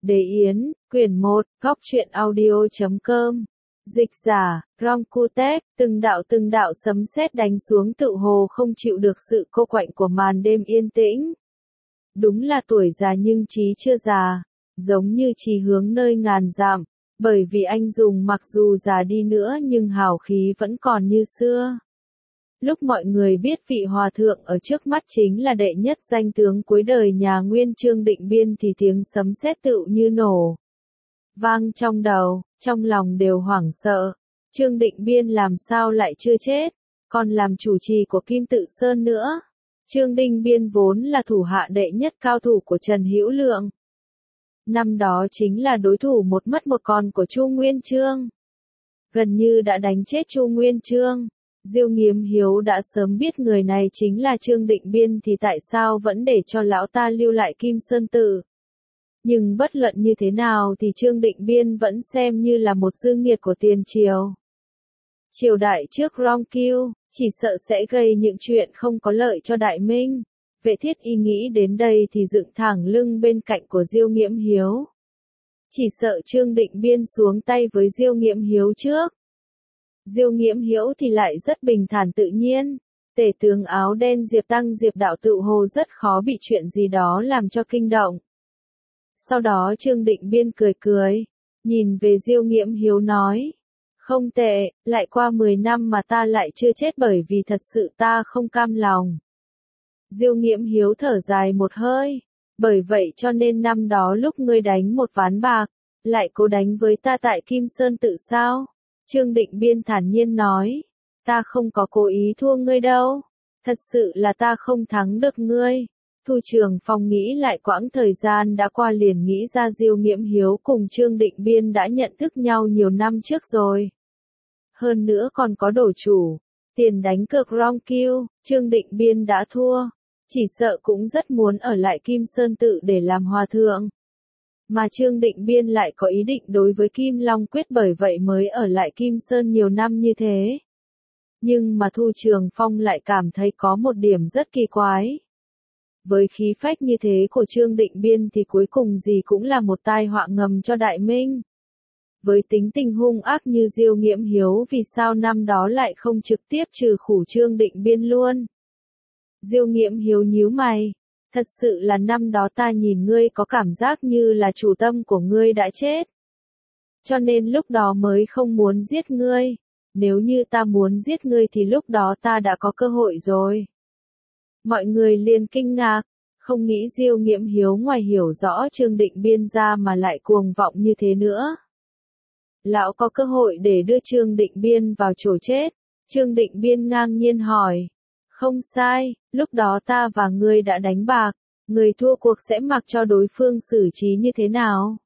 Đế Yến, quyển 1, góc truyện audio.com. Dịch giả, Roncutek, từng đạo sấm sét đánh xuống tựa hồ không chịu được sự cô quạnh của màn đêm yên tĩnh. Đúng là tuổi già nhưng trí chưa già, giống như chí hướng nơi ngàn dặm, bởi vì anh dùng mặc dù già đi nữa nhưng hào khí vẫn còn như xưa. Lúc mọi người biết vị hòa thượng ở trước mắt chính là đệ nhất danh tướng cuối đời nhà Nguyên Chương Định Biên thì tiếng sấm sét tựu như nổ vang trong đầu, trong lòng đều hoảng sợ. Chương Định Biên làm sao lại chưa chết, còn làm chủ trì của Kim Tự Sơn nữa. Chương Định Biên vốn là thủ hạ đệ nhất cao thủ của Trần Hữu Lượng. Năm đó chính là đối thủ một mất một còn của Chu Nguyên Chương. Gần như đã đánh chết Chu Nguyên Chương. Diêu Nghiễm Hiếu đã sớm biết người này chính là Chương Định Biên thì tại sao vẫn để cho lão ta lưu lại Kim Sơn Tự. Nhưng bất luận như thế nào thì Chương Định Biên vẫn xem như là một dư nghiệt của tiền triều. Triều đại trước Ronkiu, chỉ sợ sẽ gây những chuyện không có lợi cho Đại Minh. Vệ Thiết Y nghĩ đến đây thì dựng thẳng lưng bên cạnh của Diêu Nghiễm Hiếu. Chỉ sợ Chương Định Biên xuống tay với Diêu Nghiễm Hiếu trước. Diêu Nghiễm Hiếu thì lại rất bình thản tự nhiên. Tể tướng áo đen Diệp Tăng Diệp Đạo tự hồ rất khó bị chuyện gì đó làm cho kinh động. Sau đó Chương Định Biên cười, nhìn về Diêu Nghiễm Hiếu nói. Không tệ, lại qua 10 năm mà ta lại chưa chết bởi vì thật sự ta không cam lòng. Diêu Nghiễm Hiếu thở dài một hơi. Bởi vậy cho nên năm đó lúc ngươi đánh một ván bạc, lại cố đánh với ta tại Kim Sơn Tự sao? Chương Định Biên thản nhiên nói. Ta không có cố ý thua ngươi đâu. Thật sự là ta không thắng được ngươi. Thu Trường Phong nghĩ lại quãng thời gian đã qua liền nghĩ ra Diêu Nghiễm Hiếu cùng Chương Định Biên đã nhận thức nhau nhiều năm trước rồi. Hơn nữa còn có đổi chủ. Tiền đánh cược Ronkiu, Chương Định Biên đã thua. Chỉ sợ cũng rất muốn ở lại Kim Sơn Tự để làm hòa thượng. Mà Chương Định Biên lại có ý định đối với Kim Long Quyết bởi vậy mới ở lại Kim Sơn nhiều năm như thế. Nhưng mà Thu Trường Phong lại cảm thấy có một điểm rất kỳ quái. Với khí phách như thế của Chương Định Biên thì cuối cùng gì cũng là một tai họa ngầm cho Đại Minh. Với tính tình hung ác như Diêu Nghiễm Hiếu vì sao năm đó lại không trực tiếp trừ khử Chương Định Biên luôn. Diêu Nghiễm Hiếu nhíu mày. Thật sự là năm đó ta nhìn ngươi có cảm giác như là chủ tâm của ngươi đã chết. Cho nên lúc đó mới không muốn giết ngươi. Nếu như ta muốn giết ngươi thì lúc đó ta đã có cơ hội rồi. Mọi người liền kinh ngạc, không nghĩ Diêu Nghiễm Hiếu ngoài hiểu rõ Chương Định Biên ra mà lại cuồng vọng như thế nữa. Lão có cơ hội để đưa Chương Định Biên vào chỗ chết. Chương Định Biên ngang nhiên hỏi. Không sai, lúc đó ta và ngươi đã đánh bạc, người thua cuộc sẽ mặc cho đối phương xử trí như thế nào?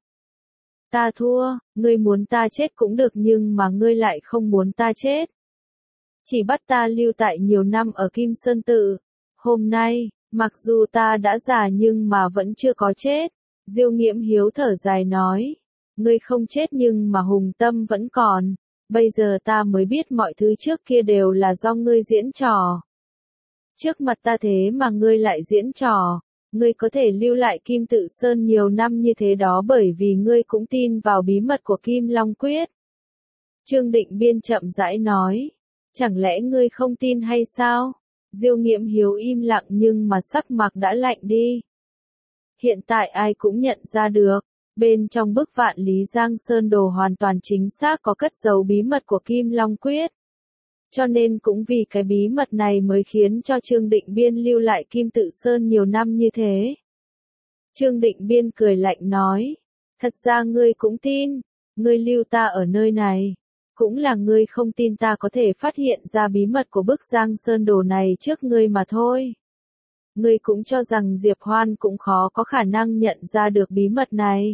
Ta thua, ngươi muốn ta chết cũng được nhưng mà ngươi lại không muốn ta chết. Chỉ bắt ta lưu tại nhiều năm ở Kim Sơn Tự. Hôm nay, mặc dù ta đã già nhưng mà vẫn chưa có chết. Diêu Nghiễm Hiếu thở dài nói. Ngươi không chết nhưng mà hùng tâm vẫn còn. Bây giờ ta mới biết mọi thứ trước kia đều là do ngươi diễn trò. Trước mặt ta thế mà ngươi lại diễn trò, ngươi có thể lưu lại Kim Tự Sơn nhiều năm như thế đó bởi vì ngươi cũng tin vào bí mật của Kim Long Quyết. Chương Định Biên chậm rãi nói, chẳng lẽ ngươi không tin hay sao? Diêu Nghiễm Hiếu im lặng nhưng mà sắc mặt đã lạnh đi. Hiện tại ai cũng nhận ra được, bên trong bức Vạn Lý Giang Sơn Đồ hoàn toàn chính xác có cất giấu bí mật của Kim Long Quyết. Cho nên cũng vì cái bí mật này mới khiến cho Chương Định Biên lưu lại Kim Tự Sơn nhiều năm như thế. Chương Định Biên cười lạnh nói, thật ra ngươi cũng tin, ngươi lưu ta ở nơi này, cũng là ngươi không tin ta có thể phát hiện ra bí mật của bức Giang Sơn Đồ này trước ngươi mà thôi. Ngươi cũng cho rằng Diệp Hoan cũng khó có khả năng nhận ra được bí mật này.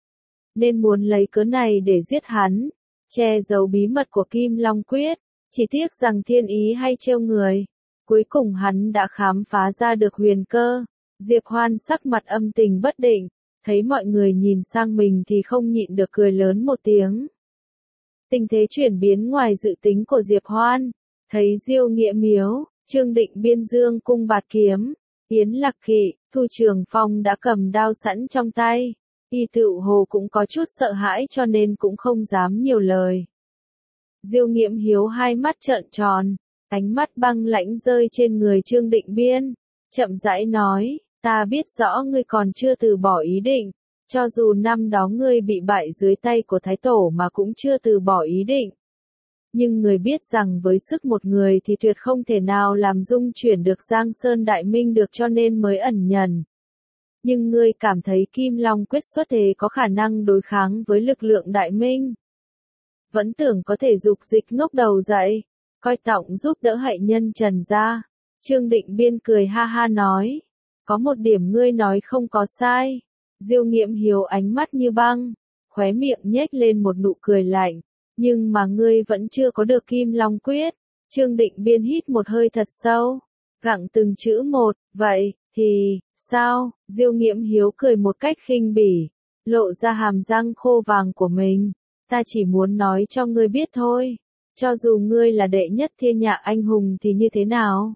Nên muốn lấy cớ này để giết hắn, che giấu bí mật của Kim Long Quyết. Chỉ tiếc rằng thiên ý hay trêu người. Cuối cùng hắn đã khám phá ra được huyền cơ. Diệp Hoan sắc mặt âm tình bất định. Thấy mọi người nhìn sang mình thì không nhịn được cười lớn một tiếng. Tình thế chuyển biến ngoài dự tính của Diệp Hoan. Thấy Diêu Nghiễm Hiếu, Chương Định Biên dương cung bạt kiếm. Yến Lạc Kỵ, Thu Trường Phong đã cầm đao sẵn trong tay. Y tự hồ cũng có chút sợ hãi cho nên cũng không dám nhiều lời. Diêu Nghiễm Hiếu hai mắt trợn tròn, ánh mắt băng lãnh rơi trên người Trương Định Biên, chậm rãi nói, ta biết rõ ngươi còn chưa từ bỏ ý định, cho dù năm đó ngươi bị bại dưới tay của Thái Tổ mà cũng chưa từ bỏ ý định. Nhưng người biết rằng với sức một người thì tuyệt không thể nào làm dung chuyển được Giang Sơn Đại Minh được cho nên mới ẩn nhẫn. Nhưng ngươi cảm thấy Kim Long quyết xuất thế có khả năng đối kháng với lực lượng Đại Minh. Vẫn tưởng có thể dục dịch ngóc đầu dậy, coi trọng giúp đỡ hại nhân Trần gia. Trương Định Biên cười ha ha nói, có một điểm ngươi nói không có sai. Diêu Nghiễm Hiếu ánh mắt như băng, khóe miệng nhếch lên một nụ cười lạnh, nhưng mà ngươi vẫn chưa có được Kim Long quyết. Trương Định Biên hít một hơi thật sâu, gặng từng chữ một, vậy thì sao? Diêu Nghiễm Hiếu cười một cách khinh bỉ, lộ ra hàm răng khô vàng của mình, ta chỉ muốn nói cho ngươi biết thôi, cho dù ngươi là đệ nhất thiên hạ anh hùng thì như thế nào?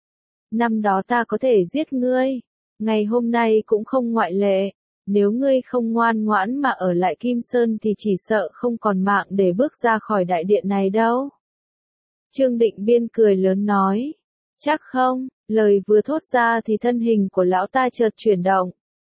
Năm đó ta có thể giết ngươi, ngày hôm nay cũng không ngoại lệ, nếu ngươi không ngoan ngoãn mà ở lại Kim Sơn thì chỉ sợ không còn mạng để bước ra khỏi đại điện này đâu. Trương Định Biên cười lớn nói, chắc không, lời vừa thốt ra thì thân hình của lão ta chợt chuyển động.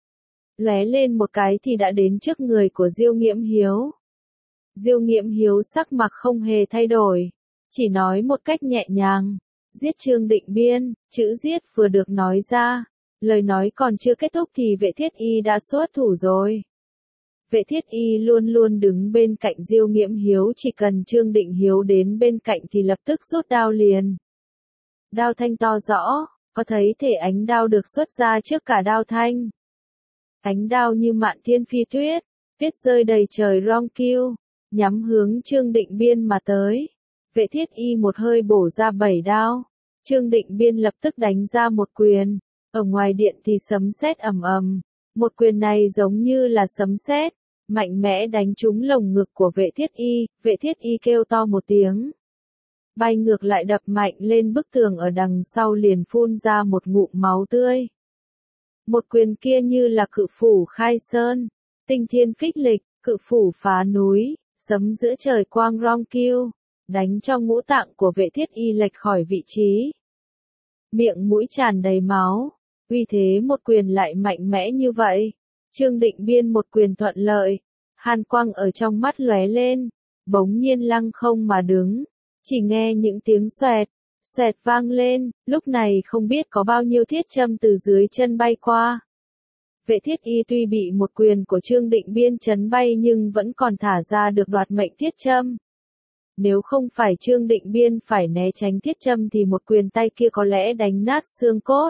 Lóe lên một cái thì đã đến trước người của Diêu Nghiễm Hiếu. Diêu Nghiễm Hiếu sắc mặt không hề thay đổi, chỉ nói một cách nhẹ nhàng, giết Trương Định Biên, chữ giết vừa được nói ra, lời nói còn chưa kết thúc thì Vệ Thiết Y đã xuất thủ rồi. Vệ Thiết Y luôn luôn đứng bên cạnh Diêu Nghiễm Hiếu, chỉ cần Trương Định Hiếu đến bên cạnh thì lập tức rút đao liền. Đao thanh to rõ, có thấy thể ánh đao được xuất ra trước cả đao thanh. Ánh đao như mạn thiên phi tuyết, tuyết rơi đầy trời rong kiêu, nhắm hướng Trương Định Biên mà tới. Vệ Thiết Y một hơi bổ ra 7 đao. Trương Định Biên lập tức đánh ra một quyền. Ở ngoài điện thì sấm sét ầm ầm. Một quyền này giống như là sấm sét, mạnh mẽ đánh trúng lồng ngực của Vệ Thiết Y. Vệ Thiết Y kêu to một tiếng, bay ngược lại đập mạnh lên bức tường ở đằng sau, liền phun ra một ngụm máu tươi. Một quyền kia như là cự phủ khai sơn, tinh thiên phích lịch, cự phủ phá núi, sấm giữa trời quang rong kiêu, đánh cho ngũ tạng của Vệ Thiết Y lệch khỏi vị trí. Miệng mũi tràn đầy máu, vì thế một quyền lại mạnh mẽ như vậy. Trương Định Biên một quyền thuận lợi, hàn quang ở trong mắt lóe lên, bỗng nhiên lăng không mà đứng, chỉ nghe những tiếng xoẹt, xoẹt vang lên, lúc này không biết có bao nhiêu thiết châm từ dưới chân bay qua. Vệ Thiết Y tuy bị một quyền của Trương Định Biên chấn bay nhưng vẫn còn thả ra được đoạt mệnh thiết châm. Nếu không phải Trương Định Biên phải né tránh thiết châm thì một quyền tay kia có lẽ đánh nát xương cốt,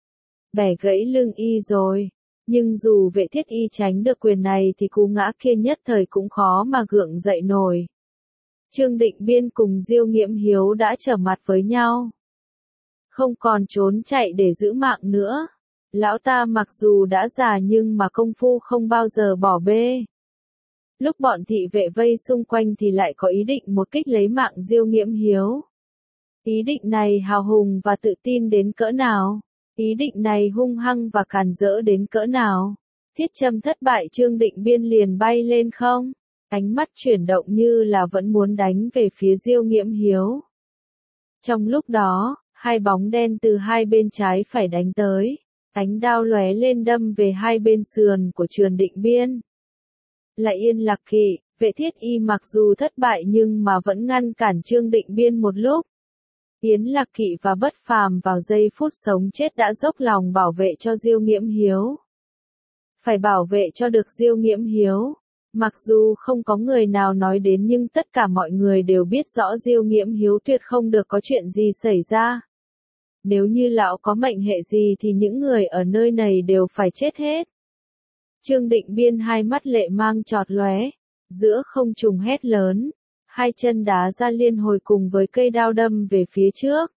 bẻ gãy lưng y rồi. Nhưng dù Vệ Thiết Y tránh được quyền này thì cú ngã kia nhất thời cũng khó mà gượng dậy nổi. Trương Định Biên cùng Diêu Nghiễm Hiếu đã trở mặt với nhau, không còn trốn chạy để giữ mạng nữa. Lão ta mặc dù đã già nhưng mà công phu không bao giờ bỏ bê. Lúc bọn thị vệ vây xung quanh thì lại có ý định một kích lấy mạng Diêu Nghiễm Hiếu. Ý định này hào hùng và tự tin đến cỡ nào? Ý định này hung hăng và càn rỡ đến cỡ nào? Thiết châm thất bại, Trương Định Biên liền bay lên không, ánh mắt chuyển động như là vẫn muốn đánh về phía Diêu Nghiễm Hiếu. Trong lúc đó, hai bóng đen từ hai bên trái phải đánh tới, ánh đao lóe lên đâm về hai bên sườn của Trương Định Biên. Là Yên Lạc Kỵ, Vệ Thiết Y mặc dù thất bại nhưng mà vẫn ngăn cản Trương Định Biên một lúc. Yến Lạc Kỵ và Bất Phàm vào giây phút sống chết đã dốc lòng bảo vệ cho Diêu Nghiễm Hiếu. Phải bảo vệ cho được Diêu Nghiễm Hiếu. Mặc dù không có người nào nói đến nhưng tất cả mọi người đều biết rõ Diêu Nghiễm Hiếu tuyệt không được có chuyện gì xảy ra. Nếu như lão có mệnh hệ gì thì những người ở nơi này đều phải chết hết. Trương Định Biên hai mắt lệ mang chọt lóe, giữa không trung hét lớn, hai chân đá ra liên hồi cùng với cây đao đâm về phía trước.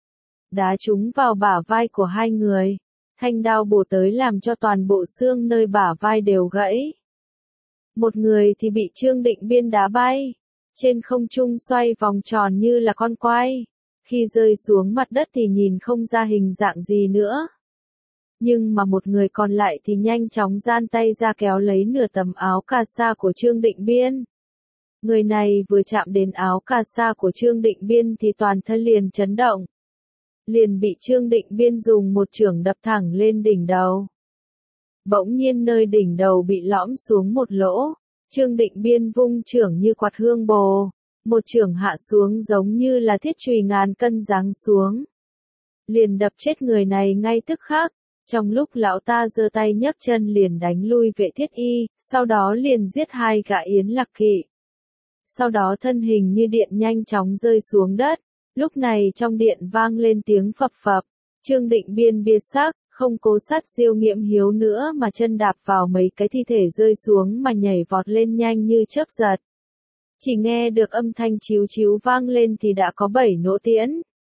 Đá trúng vào bả vai của hai người, thanh đao bổ tới làm cho toàn bộ xương nơi bả vai đều gãy. Một người thì bị Trương Định Biên đá bay, trên không trung xoay vòng tròn như là con quay, khi rơi xuống mặt đất thì nhìn không ra hình dạng gì nữa. Nhưng mà một người còn lại thì nhanh chóng giang tay ra kéo lấy nửa tấm áo cà sa của Trương Định Biên. Người này vừa chạm đến áo cà sa của Trương Định Biên thì toàn thân liền chấn động. Liền bị Trương Định Biên dùng một chưởng đập thẳng lên đỉnh đầu. Bỗng nhiên nơi đỉnh đầu bị lõm xuống một lỗ, Trương Định Biên vung chưởng như quạt hương bồ, một chưởng hạ xuống giống như là thiết chùy ngàn cân giáng xuống. Liền đập chết người này ngay tức khắc, trong lúc lão ta giơ tay nhấc chân liền đánh lui Vệ Thiết Y, sau đó liền giết hai gã Yến Lạc Kỵ. Sau đó thân hình như điện nhanh chóng rơi xuống đất, lúc này trong điện vang lên tiếng phập phập, Trương Định Biên biến sắc, không cố sát Diêu Nghiễm Hiếu nữa mà chân đạp vào mấy cái thi thể rơi xuống mà nhảy vọt lên nhanh như chớp giật. Chỉ nghe được âm thanh chíu chíu vang lên thì đã có 7 nỗ tiễn.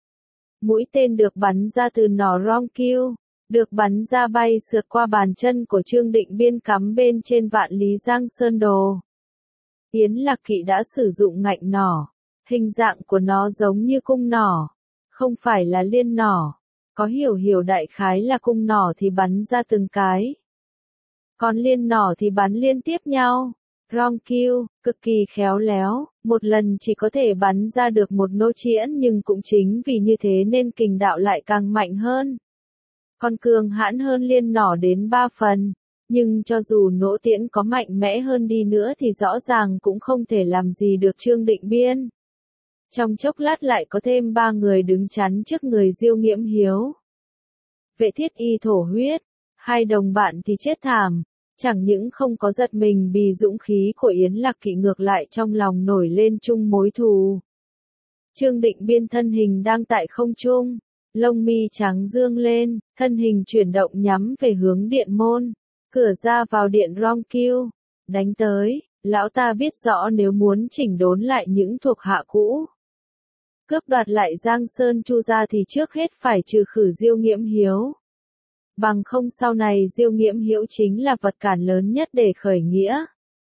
Mũi tên được bắn ra từ nỏ Ronkiu, được bắn ra bay sượt qua bàn chân của Trương Định Biên cắm bên trên Vạn Lý Giang Sơn Đồ. Yến Lạc Kỵ đã sử dụng ngạnh nỏ, hình dạng của nó giống như cung nỏ, không phải là liên nỏ. Có hiểu đại khái là cung nỏ thì bắn ra từng cái. Còn liên nỏ thì bắn liên tiếp nhau. Ronkiu, cực kỳ khéo léo, một lần chỉ có thể bắn ra được một nỗ tiễn nhưng cũng chính vì như thế nên kình đạo lại càng mạnh hơn. Còn cường hãn hơn liên nỏ đến 3 phần. Nhưng cho dù nỗ tiễn có mạnh mẽ hơn đi nữa thì rõ ràng cũng không thể làm gì được Trương Định Biên. Trong chốc lát lại có thêm 3 người đứng chắn trước người Diêu Nghiễm Hiếu. Vệ Thiết Y thổ huyết, hai đồng bạn thì chết thảm, chẳng những không có giật mình vì dũng khí của Yến Lạc Kỵ ngược lại trong lòng nổi lên chung mối thù. Trương Định Biên thân hình đang tại không trung, lông mi trắng dương lên, thân hình chuyển động nhắm về hướng điện môn, cửa ra vào điện Ronkiu, đánh tới, lão ta biết rõ nếu muốn chỉnh đốn lại những thuộc hạ cũ. Cướp đoạt lại Giang Sơn Chu gia thì trước hết phải trừ khử Diêu Nghiễm Hiếu. Bằng không sau này Diêu Nghiễm Hiếu chính là vật cản lớn nhất để khởi nghĩa.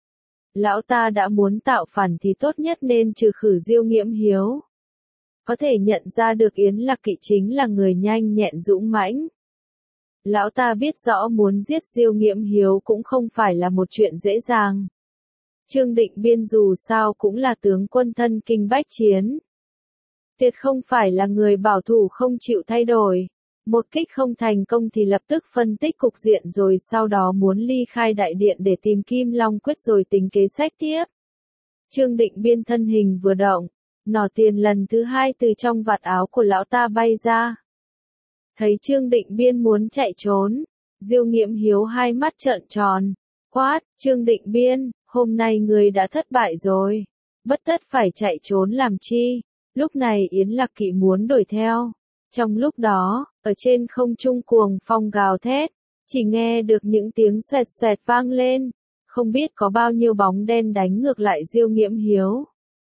Lão ta đã muốn tạo phản thì tốt nhất nên trừ khử Diêu Nghiễm Hiếu. Có thể nhận ra được Yến Lạc Kỵ chính là người nhanh nhẹn dũng mãnh. Lão ta biết rõ muốn giết Diêu Nghiễm Hiếu cũng không phải là một chuyện dễ dàng. Trương Định Biên dù sao cũng là tướng quân thân kinh bách chiến. Tuyệt không phải là người bảo thủ không chịu thay đổi. Một kích không thành công thì lập tức phân tích cục diện rồi sau đó muốn ly khai đại điện để tìm Kim Long Quyết rồi tính kế sách tiếp. Trương Định Biên thân hình vừa động, nỏ tiền lần thứ hai từ trong vạt áo của lão ta bay ra. Thấy Trương Định Biên muốn chạy trốn, Diêu Nghiễm Hiếu hai mắt trợn tròn, quát, Trương Định Biên, hôm nay người đã thất bại rồi, bất tất phải chạy trốn làm chi. Lúc này Yến Lạc Kỵ muốn đuổi theo. Trong lúc đó, ở trên không trung cuồng phong gào thét, chỉ nghe được những tiếng xoẹt xoẹt vang lên, không biết có bao nhiêu bóng đen đánh ngược lại Diêu Nghiễm Hiếu.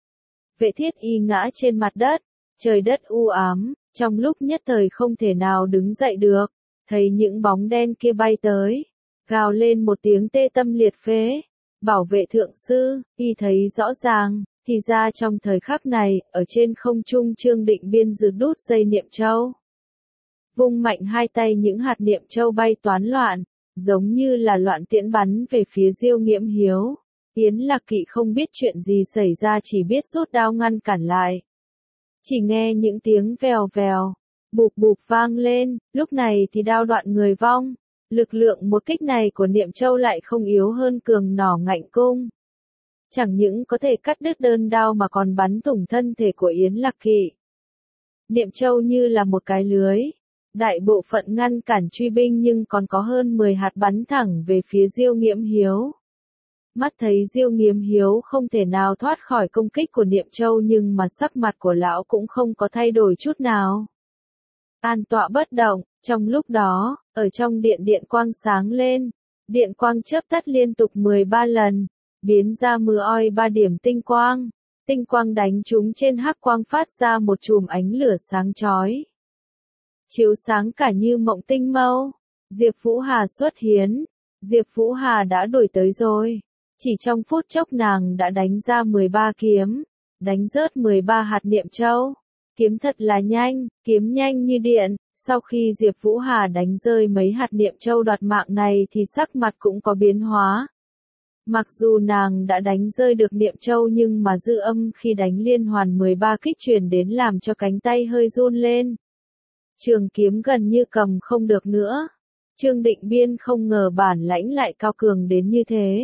Vệ Thiết Y ngã trên mặt đất, trời đất u ám, trong lúc nhất thời không thể nào đứng dậy được, thấy những bóng đen kia bay tới, gào lên một tiếng tê tâm liệt phế, bảo vệ thượng sư, y thấy rõ ràng. Thì ra trong thời khắc này, ở trên không trung Trương Định Biên giật đút dây niệm châu. Vung mạnh hai tay những hạt niệm châu bay toán loạn, giống như là loạn tiễn bắn về phía Diêu Nghiễm Hiếu. Yến Lạc Kỵ không biết chuyện gì xảy ra chỉ biết rút đao ngăn cản lại. Chỉ nghe những tiếng vèo vèo, bụp bụp vang lên, lúc này thì đao đoạn người vong. Lực lượng một kích này của niệm châu lại không yếu hơn cường nỏ ngạnh cung. Chẳng những có thể cắt đứt đơn đao mà còn bắn thủng thân thể của Yến Lạc Kỵ. Niệm châu như là một cái lưới, đại bộ phận ngăn cản truy binh nhưng còn có hơn 10 hạt bắn thẳng về phía Diêu Nghiễm Hiếu. Mắt thấy Diêu Nghiễm Hiếu không thể nào thoát khỏi công kích của niệm châu nhưng mà sắc mặt của lão cũng không có thay đổi chút nào. An tọa bất động, trong lúc đó, ở trong điện quang sáng lên, điện quang chớp tắt liên tục 13 lần. Biến ra mưa oi 3 điểm tinh quang đánh chúng trên hắc quang phát ra một chùm ánh lửa sáng chói. Chiếu sáng cả như mộng tinh mâu, Diệp Vũ Hà xuất hiến, Diệp Vũ Hà đã đuổi tới rồi, chỉ trong phút chốc nàng đã đánh ra 13 kiếm, đánh rớt 13 hạt niệm châu, kiếm thật là nhanh, kiếm nhanh như điện, Sau khi Diệp Vũ Hà đánh rơi mấy hạt niệm châu đoạt mạng này thì sắc mặt cũng có biến hóa. Mặc dù nàng đã đánh rơi được niệm châu nhưng mà dư âm khi đánh liên hoàn 13 kích truyền đến làm cho cánh tay hơi run lên. Trường kiếm gần như cầm không được nữa. Trương Định Biên không ngờ bản lãnh lại cao cường đến như thế.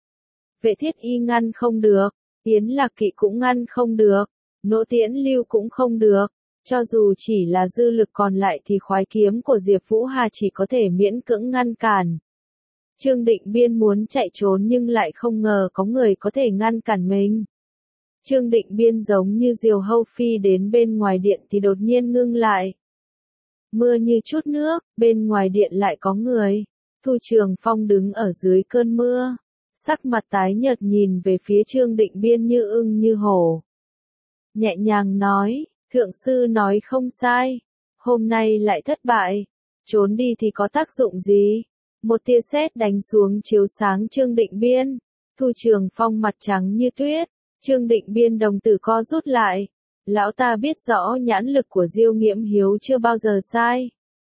Vệ Thiết Y ngăn không được, Yến Lạc Kỵ cũng ngăn không được, Nỗ Tiễn Lưu cũng không được. Cho dù chỉ là dư lực còn lại thì khoái kiếm của Diệp Vũ Hà chỉ có thể miễn cưỡng ngăn cản. Trương Định Biên muốn chạy trốn nhưng lại không ngờ có người có thể ngăn cản mình. Trương Định Biên giống như diều hâu phi đến bên ngoài điện thì đột nhiên ngưng lại. Mưa như chút nước, bên ngoài điện lại có người. Thu Trường Phong đứng ở dưới cơn mưa, sắc mặt tái nhợt nhìn về phía Trương Định Biên như ưng như hổ. Nhẹ nhàng nói, thượng sư nói không sai, hôm nay lại thất bại, trốn đi thì có tác dụng gì? Một tia sét đánh xuống chiếu sáng Trương Định Biên. Thu Trường Phong mặt trắng như tuyết, Trương Định Biên đồng tử co rút lại. Lão ta biết rõ nhãn lực của Diêu Nghiễm Hiếu chưa bao giờ sai.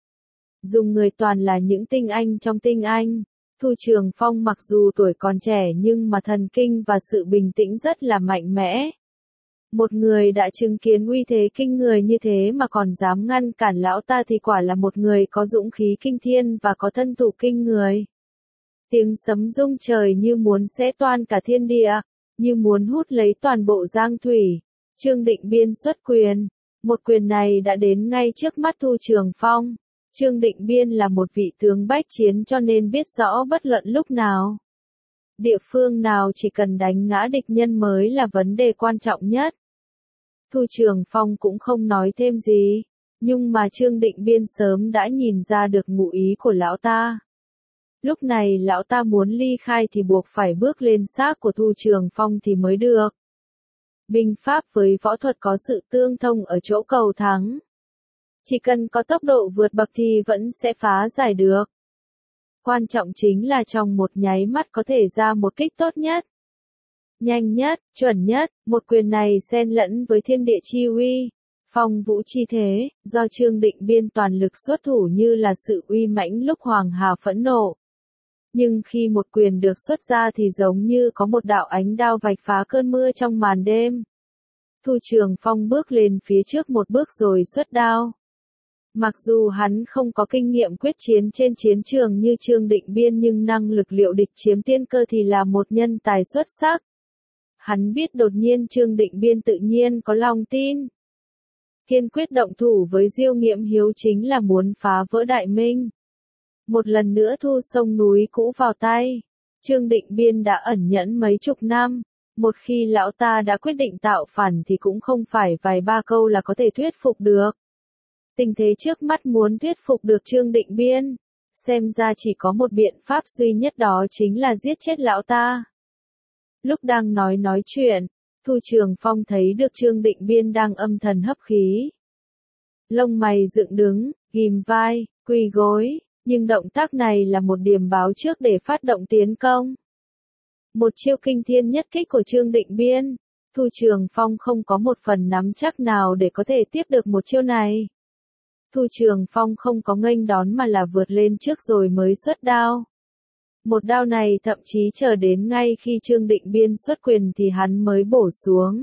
Dùng người toàn là những tinh anh trong tinh anh. Thu Trường Phong mặc dù tuổi còn trẻ nhưng mà thần kinh và sự bình tĩnh rất là mạnh mẽ. Một người đã chứng kiến uy thế kinh người như thế mà còn dám ngăn cản lão ta thì quả là một người có dũng khí kinh thiên và có thân thủ kinh người. Tiếng sấm rung trời như muốn xé toan cả thiên địa, như muốn hút lấy toàn bộ giang thủy. Trương Định Biên xuất quyền, một quyền này đã đến ngay trước mắt Thu Trường Phong. Trương Định Biên là một vị tướng bách chiến cho nên biết rõ bất luận lúc nào, địa phương nào chỉ cần đánh ngã địch nhân mới là vấn đề quan trọng nhất. Thu Trường Phong cũng không nói thêm gì, nhưng mà Trương Định Biên sớm đã nhìn ra được ngụ ý của lão ta. Lúc này lão ta muốn ly khai thì buộc phải bước lên xác của Thu Trường Phong thì mới được. Binh pháp với võ thuật có sự tương thông ở chỗ cầu thắng. Chỉ cần có tốc độ vượt bậc thì vẫn sẽ phá giải được. Quan trọng chính là trong một nháy mắt có thể ra một kích tốt nhất, nhanh nhất, chuẩn nhất. Một quyền này xen lẫn với thiên địa chi uy, phong vũ chi thế, do Trương Định Biên toàn lực xuất thủ như là sự uy mãnh lúc Hoàng Hà phẫn nộ. Nhưng khi một quyền được xuất ra thì giống như có một đạo ánh đao vạch phá cơn mưa trong màn đêm. Thu Trường Phong bước lên phía trước một bước rồi xuất đao. Mặc dù hắn không có kinh nghiệm quyết chiến trên chiến trường như Trương Định Biên nhưng năng lực liệu địch chiếm tiên cơ thì là một nhân tài xuất sắc. Hắn biết đột nhiên Trương Định Biên tự nhiên có lòng tin. Kiên quyết động thủ với Diêu Nghiễm Hiếu chính là muốn phá vỡ Đại Minh. Một lần nữa thu sông núi cũ vào tay. Trương Định Biên đã ẩn nhẫn mấy chục năm. Một khi lão ta đã quyết định tạo phản thì cũng không phải vài ba câu là có thể thuyết phục được. Tình thế trước mắt muốn thuyết phục được Trương Định Biên, xem ra chỉ có một biện pháp duy nhất đó chính là giết chết lão ta. Lúc đang nói chuyện, Thu Trường Phong thấy được Trương Định Biên đang âm thầm hấp khí. Lông mày dựng đứng, ghim vai, quỳ gối, nhưng động tác này là một điểm báo trước để phát động tiến công. Một chiêu kinh thiên nhất kích của Trương Định Biên, Thu Trường Phong không có một phần nắm chắc nào để có thể tiếp được một chiêu này. Thu Trường Phong không có nghênh đón mà là vượt lên trước rồi mới xuất đao. Một đao này thậm chí chờ đến ngay khi Trương Định Biên xuất quyền thì hắn mới bổ xuống.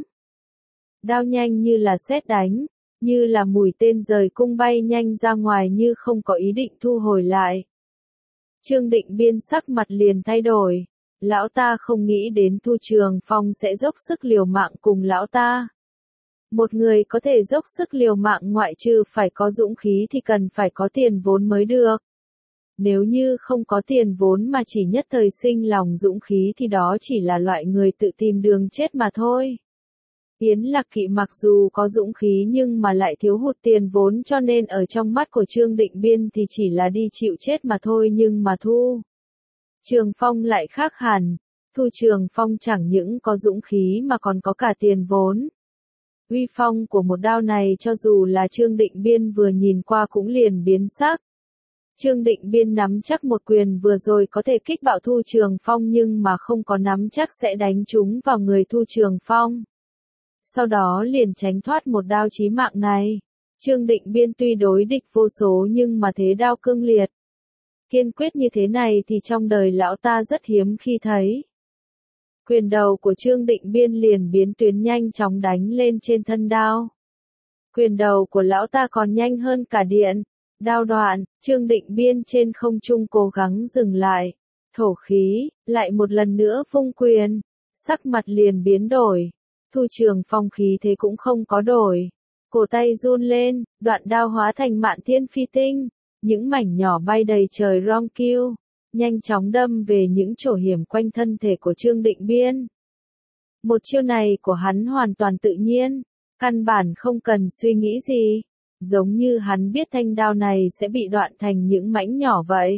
Đao nhanh như là sét đánh, như là mũi tên rời cung bay nhanh ra ngoài như không có ý định thu hồi lại. Trương Định Biên sắc mặt liền thay đổi. Lão ta không nghĩ đến Thu Trường Phong sẽ dốc sức liều mạng cùng lão ta. Một người có thể dốc sức liều mạng ngoại trừ phải có dũng khí thì cần phải có tiền vốn mới được. Nếu như không có tiền vốn mà chỉ nhất thời sinh lòng dũng khí thì đó chỉ là loại người tự tìm đường chết mà thôi. Yến Lạc Kỵ mặc dù có dũng khí nhưng mà lại thiếu hụt tiền vốn cho nên ở trong mắt của Trương Định Biên thì chỉ là đi chịu chết mà thôi, nhưng mà Thu Trường Phong lại khác hẳn. Thu Trường Phong chẳng những có dũng khí mà còn có cả tiền vốn. Uy phong của một đao này cho dù là Trương Định Biên vừa nhìn qua cũng liền biến sắc. Trương Định Biên nắm chắc một quyền vừa rồi có thể kích bạo Thu Trường Phong nhưng mà không có nắm chắc sẽ đánh trúng vào người Thu Trường Phong. Sau đó liền tránh thoát một đao chí mạng này. Trương Định Biên tuy đối địch vô số nhưng mà thế đao cương liệt. Kiên quyết như thế này thì trong đời lão ta rất hiếm khi thấy. Quyền đầu của Trương Định Biên liền biến tuyến nhanh chóng đánh lên trên thân đao. Quyền đầu của lão ta còn nhanh hơn cả điện. Đao đoạn, Trương Định Biên trên không trung cố gắng dừng lại. Thổ khí, lại một lần nữa vung quyền. Sắc mặt liền biến đổi. Thu Trường Phong khí thế cũng không có đổi. Cổ tay run lên, đoạn đao hóa thành Mạn Thiên Phi Tinh. Những mảnh nhỏ bay đầy trời rong kiêu, nhanh chóng đâm về những chỗ hiểm quanh thân thể của Trương Định Biên. Một chiêu này của hắn hoàn toàn tự nhiên, căn bản không cần suy nghĩ gì, giống như hắn biết thanh đao này sẽ bị đoạn thành những mảnh nhỏ vậy.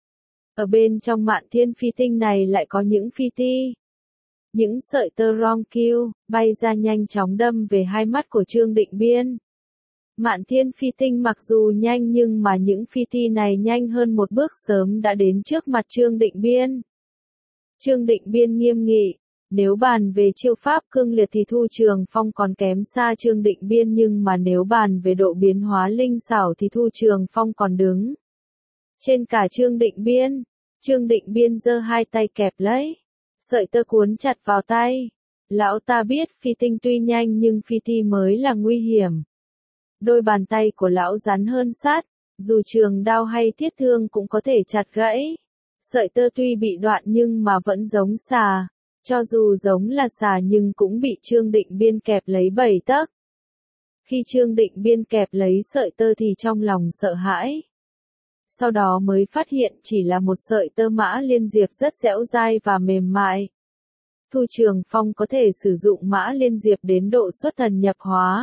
Ở bên trong Mạn Thiên Phi Tinh này lại có những phi ti. Những sợi tơ rong kiêu, bay ra nhanh chóng đâm về hai mắt của Trương Định Biên. Mạn Thiên Phi Tinh mặc dù nhanh nhưng mà những phi ti này nhanh hơn một bước sớm đã đến trước mặt Trương Định Biên. Trương Định Biên nghiêm nghị, nếu bàn về chiêu pháp cương liệt thì Thu Trường Phong còn kém xa Trương Định Biên nhưng mà nếu bàn về độ biến hóa linh xảo thì Thu Trường Phong còn đứng trên cả Trương Định Biên. Trương Định Biên giơ hai tay kẹp lấy, sợi tơ cuốn chặt vào tay. Lão ta biết phi tinh tuy nhanh nhưng phi ti mới là nguy hiểm. Đôi bàn tay của lão rắn hơn sắt, dù trường đao hay thiết thương cũng có thể chặt gãy. Sợi tơ tuy bị đoạn nhưng mà vẫn giống xà, cho dù giống là xà nhưng cũng bị Trương Định Biên kẹp lấy 7 tấc. Khi Trương Định Biên kẹp lấy sợi tơ thì trong lòng sợ hãi. Sau đó mới phát hiện chỉ là một sợi tơ mã liên diệp rất dẻo dai và mềm mại. Thu Trường Phong có thể sử dụng mã liên diệp đến độ xuất thần nhập hóa.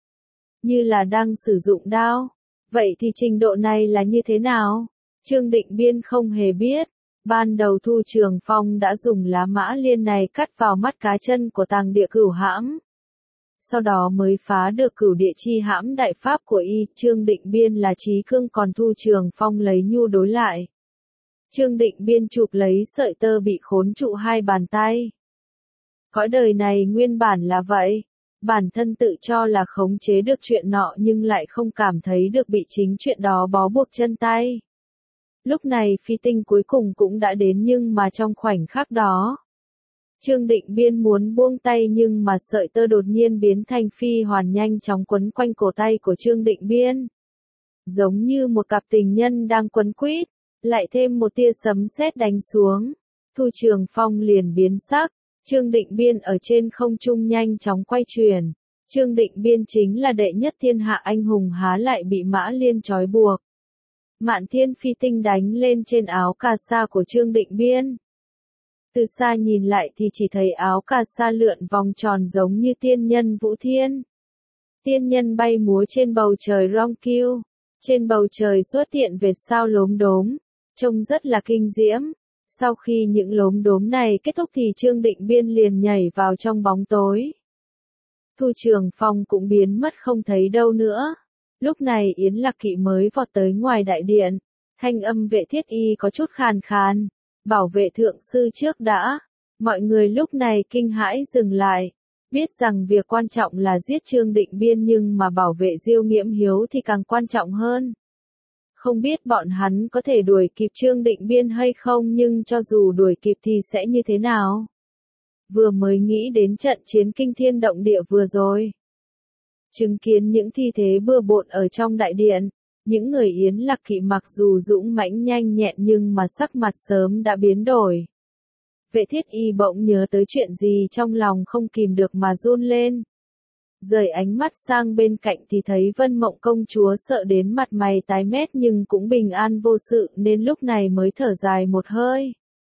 Như là đang sử dụng đao. Vậy thì trình độ này là như thế nào? Trương Định Biên không hề biết. Ban đầu Thu Trường Phong đã dùng lá mã liên này cắt vào mắt cá chân của Tàng Địa Cửu hãm. Sau đó mới phá được Cửu Địa Chi hãm đại pháp của y. Trương Định Biên là trí cương còn Thu Trường Phong lấy nhu đối lại. Trương Định Biên chụp lấy sợi tơ bị khốn trụ hai bàn tay. Cõi đời này nguyên bản là vậy. Bản thân tự cho là khống chế được chuyện nọ nhưng lại không cảm thấy được bị chính chuyện đó bó buộc chân tay. Lúc này phi tinh cuối cùng cũng đã đến nhưng mà trong khoảnh khắc đó. Trương Định Biên muốn buông tay nhưng mà sợi tơ đột nhiên biến thành phi hoàn nhanh chóng quấn quanh cổ tay của Trương Định Biên. Giống như một cặp tình nhân đang quấn quýt, lại thêm một tia sấm sét đánh xuống. Thu Trường Phong liền biến sắc. Trương Định Biên ở trên không trung nhanh chóng quay chuyển. Trương Định Biên chính là đệ nhất thiên hạ anh hùng há lại bị mã liên trói buộc. Mạn Thiên Phi Tinh đánh lên trên áo cà sa của Trương Định Biên. Từ xa nhìn lại thì chỉ thấy áo cà sa lượn vòng tròn giống như tiên nhân Vũ Thiên. Tiên nhân bay múa trên bầu trời rong kiêu. Trên bầu trời xuất hiện vệt sao lốm đốm. Trông rất là kinh diễm. Sau khi những lốm đốm này kết thúc thì Trương Định Biên liền nhảy vào trong bóng tối. Thu Trường Phong cũng biến mất không thấy đâu nữa. Lúc này Yến Lạc Kỵ mới vọt tới ngoài đại điện. Thanh âm Vệ Thiết Y có chút khàn khàn. Bảo vệ thượng sư trước đã. Mọi người lúc này kinh hãi dừng lại. Biết rằng việc quan trọng là giết Trương Định Biên nhưng mà bảo vệ Diêu Nghiễm Hiếu thì càng quan trọng hơn. Không biết bọn hắn có thể đuổi kịp Trương Định Biên hay không nhưng cho dù đuổi kịp thì sẽ như thế nào? Vừa mới nghĩ đến trận chiến kinh thiên động địa vừa rồi. Chứng kiến những thi thế bừa bộn ở trong đại điện, những người Yến Lạc Kỵ mặc dù dũng mãnh nhanh nhẹn nhưng mà sắc mặt sớm đã biến đổi. Vệ Thiết Y bỗng nhớ tới chuyện gì trong lòng không kìm được mà run lên. Rời ánh mắt sang bên cạnh thì thấy Vân Mộng công chúa sợ đến mặt mày tái mét nhưng cũng bình an vô sự nên lúc này mới thở dài một hơi.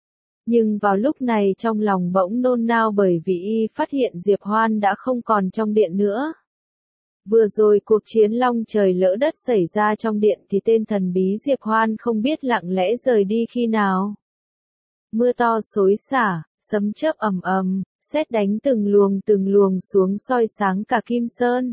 Nhưng vào lúc này trong lòng bỗng nôn nao bởi vì y phát hiện Diệp Hoan đã không còn trong điện nữa. Vừa rồi cuộc chiến long trời lỡ đất xảy ra trong điện thì tên thần bí Diệp Hoan không biết lặng lẽ rời đi khi nào. Mưa to xối xả, sấm chớp ầm ầm, sét đánh từng luồng xuống soi sáng cả Kim Sơn.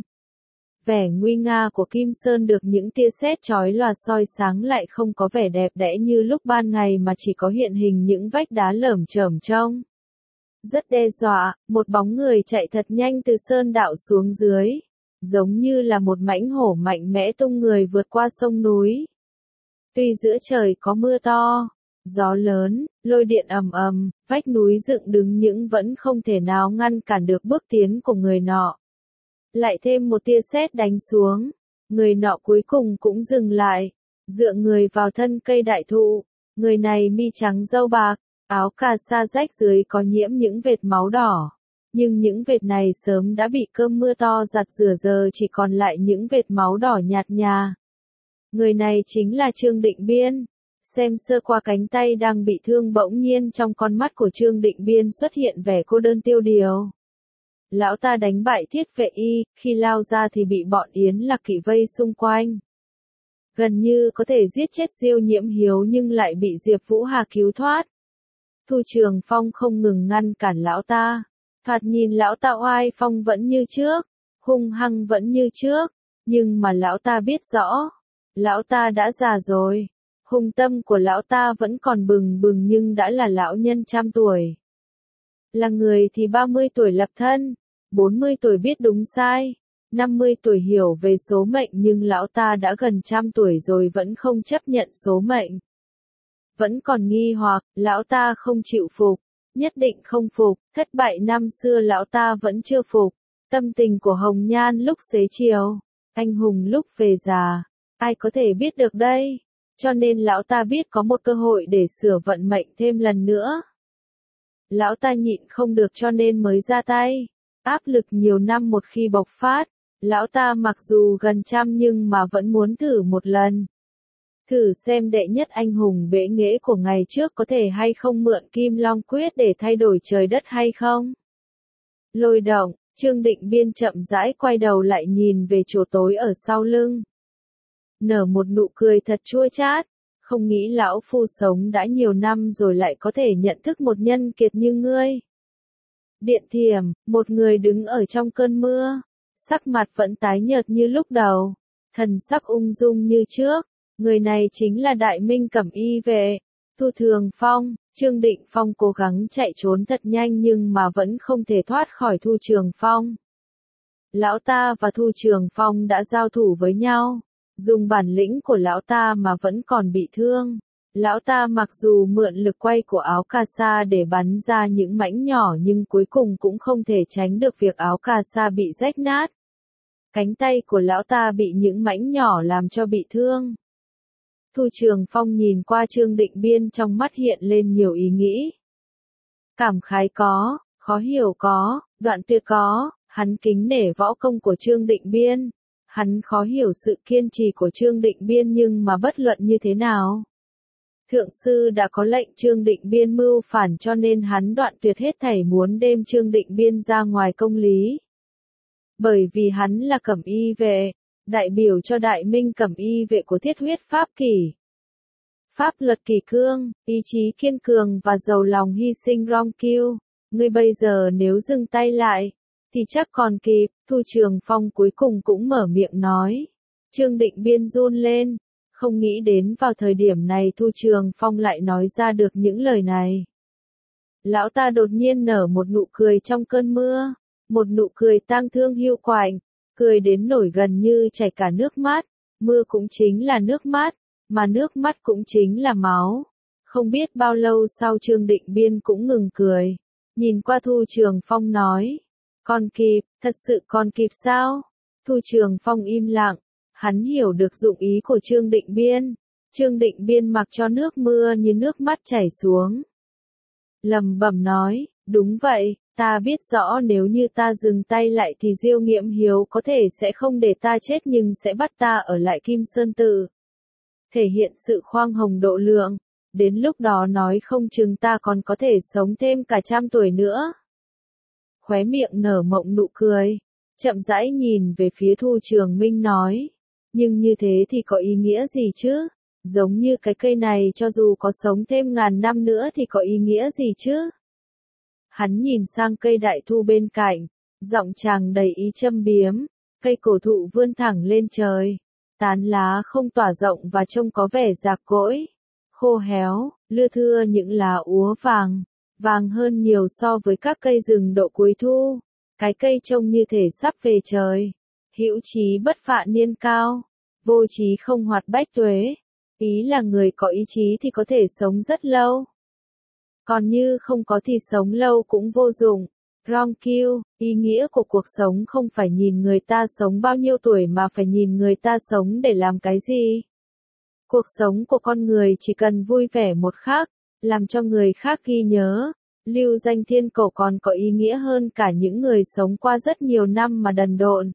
Vẻ nguy nga của Kim Sơn được những tia sét chói lòa soi sáng lại không có vẻ đẹp đẽ như lúc ban ngày mà chỉ có hiện hình những vách đá lởm chởm trông. Rất đe dọa, một bóng người chạy thật nhanh từ sơn đạo xuống dưới. giống như là một mãnh hổ mạnh mẽ tung người vượt qua sông núi. Tuy giữa trời có mưa to, gió lớn, lôi điện ầm ầm, vách núi dựng đứng nhưng vẫn không thể nào ngăn cản được bước tiến của người nọ. Lại thêm một tia sét đánh xuống, người nọ cuối cùng cũng dừng lại, dựa người vào thân cây đại thụ. Người này mi trắng râu bạc, áo cà sa rách dưới có nhiễm những vệt máu đỏ. Nhưng những vệt này sớm đã bị cơn mưa to giặt rửa, giờ chỉ còn lại những vệt máu đỏ nhạt nhòa. Người này chính là Trương Định Biên. Xem sơ qua cánh tay đang bị thương, bỗng nhiên trong con mắt của Trương Định Biên xuất hiện vẻ cô đơn tiêu điều. Lão ta đánh bại Thiết Vệ Y, khi lao ra thì bị bọn Yến Lạc Kỵ vây xung quanh. Gần như có thể giết chết Diêu Nhiễm Hiếu nhưng lại bị Diệp Vũ Hà cứu thoát. Thu Trường Phong không ngừng ngăn cản lão ta. Thoạt nhìn lão ta oai phong vẫn như trước, hung hăng vẫn như trước, nhưng mà lão ta biết rõ, lão ta đã già rồi. Hung tâm của lão ta vẫn còn bừng bừng nhưng đã là lão nhân trăm tuổi. Là người thì 30 tuổi lập thân, 40 tuổi biết đúng sai, 50 tuổi hiểu về số mệnh, nhưng lão ta đã gần trăm tuổi rồi vẫn không chấp nhận số mệnh. Vẫn còn nghi hoặc, lão ta không chịu phục, nhất định không phục, thất bại năm xưa lão ta vẫn chưa phục. Tâm tình của Hồng Nhan lúc xế chiều, anh hùng lúc về già, ai có thể biết được đây? Cho nên lão ta biết có một cơ hội để sửa vận mệnh thêm lần nữa. Lão ta nhịn không được cho nên mới ra tay. Áp lực nhiều năm một khi bộc phát, lão ta mặc dù gần trăm nhưng mà vẫn muốn thử một lần. Thử xem đệ nhất anh hùng bệ nghệ của ngày trước có thể hay không mượn Kim Long Quyết để thay đổi trời đất hay không. Lôi động, Trương Định Biên chậm rãi quay đầu lại nhìn về chỗ tối ở sau lưng. Nở một nụ cười thật chua chát, không nghĩ lão phu sống đã nhiều năm rồi lại có thể nhận thức một nhân kiệt như ngươi. Điện Thiểm, một người đứng ở trong cơn mưa, sắc mặt vẫn tái nhợt như lúc đầu, thần sắc ung dung như trước, người này chính là Đại Minh Cẩm Y vệ, Thu Thường Phong. Trương Định Phong cố gắng chạy trốn thật nhanh nhưng mà vẫn không thể thoát khỏi Thu Trường Phong. Lão ta và Thu Trường Phong đã giao thủ với nhau, dùng bản lĩnh của lão ta mà vẫn còn bị thương. Lão ta mặc dù mượn lực quay của áo cà sa để bắn ra những mảnh nhỏ nhưng cuối cùng cũng không thể tránh được việc áo cà sa bị rách nát. Cánh tay của lão ta bị những mảnh nhỏ làm cho bị thương. Thu Trường Phong nhìn qua Trương Định Biên, trong mắt hiện lên nhiều ý nghĩ. Cảm khái có, khó hiểu có, đoạn tuyệt có, hắn kính nể võ công của Trương Định Biên. Hắn khó hiểu sự kiên trì của Trương Định Biên nhưng mà bất luận như thế nào. Thượng sư đã có lệnh Trương Định Biên mưu phản cho nên hắn đoạn tuyệt hết thảy muốn đem Trương Định Biên ra ngoài công lý. Bởi vì hắn là Cẩm Y vệ, đại biểu cho Đại Minh Cẩm Y vệ của Thiết Huyết Pháp Kỷ. Pháp luật kỷ cương, ý chí kiên cường và giàu lòng hy sinh rong kiêu. Ngươi bây giờ nếu dừng tay lại, thì chắc còn kịp. Thu Trường Phong cuối cùng cũng mở miệng nói. Trương Định Biên run lên, không nghĩ đến vào thời điểm này Thu Trường Phong lại nói ra được những lời này. Lão ta đột nhiên nở một nụ cười trong cơn mưa, một nụ cười tang thương hiu quạnh, cười đến nổi gần như chảy cả nước mắt. Mưa cũng chính là nước mắt, mà nước mắt cũng chính là máu. Không biết bao lâu sau Trương Định Biên cũng ngừng cười, nhìn qua Thu Trường Phong nói. Còn kịp, thật sự còn kịp sao? Thu Trường Phong im lặng, hắn hiểu được dụng ý của Trương Định Biên. Trương Định Biên mặc cho nước mưa như nước mắt chảy xuống. Lẩm bẩm nói, đúng vậy, ta biết rõ nếu như ta dừng tay lại thì Diêu Nghiễm Hiếu có thể sẽ không để ta chết nhưng sẽ bắt ta ở lại Kim Sơn Tự. Thể hiện sự khoan hồng độ lượng, đến lúc đó nói không chừng ta còn có thể sống thêm cả trăm tuổi nữa. Khóe miệng nở mộng nụ cười, chậm rãi nhìn về phía Thu Trường Minh nói, nhưng như thế thì có ý nghĩa gì chứ? Giống như cái cây này cho dù có sống thêm ngàn năm nữa thì có ý nghĩa gì chứ? Hắn nhìn sang cây đại thụ bên cạnh, giọng chàng đầy ý châm biếm, cây cổ thụ vươn thẳng lên trời, tán lá không tỏa rộng và trông có vẻ rạc cỗi, khô héo, lưa thưa những lá úa vàng, vàng hơn nhiều so với các cây rừng độ cuối thu. Cái cây trông như thể sắp về trời. Hữu trí bất phạ niên cao, vô trí không hoạt bách tuế. Ý là người có ý chí thì có thể sống rất lâu. Còn như không có thì sống lâu cũng vô dụng. Ronqiu, ý nghĩa của cuộc sống không phải nhìn người ta sống bao nhiêu tuổi mà phải nhìn người ta sống để làm cái gì. Cuộc sống của con người chỉ cần vui vẻ một khắc, làm cho người khác ghi nhớ. Lưu danh thiên cổ còn có ý nghĩa hơn cả những người sống qua rất nhiều năm mà đần độn.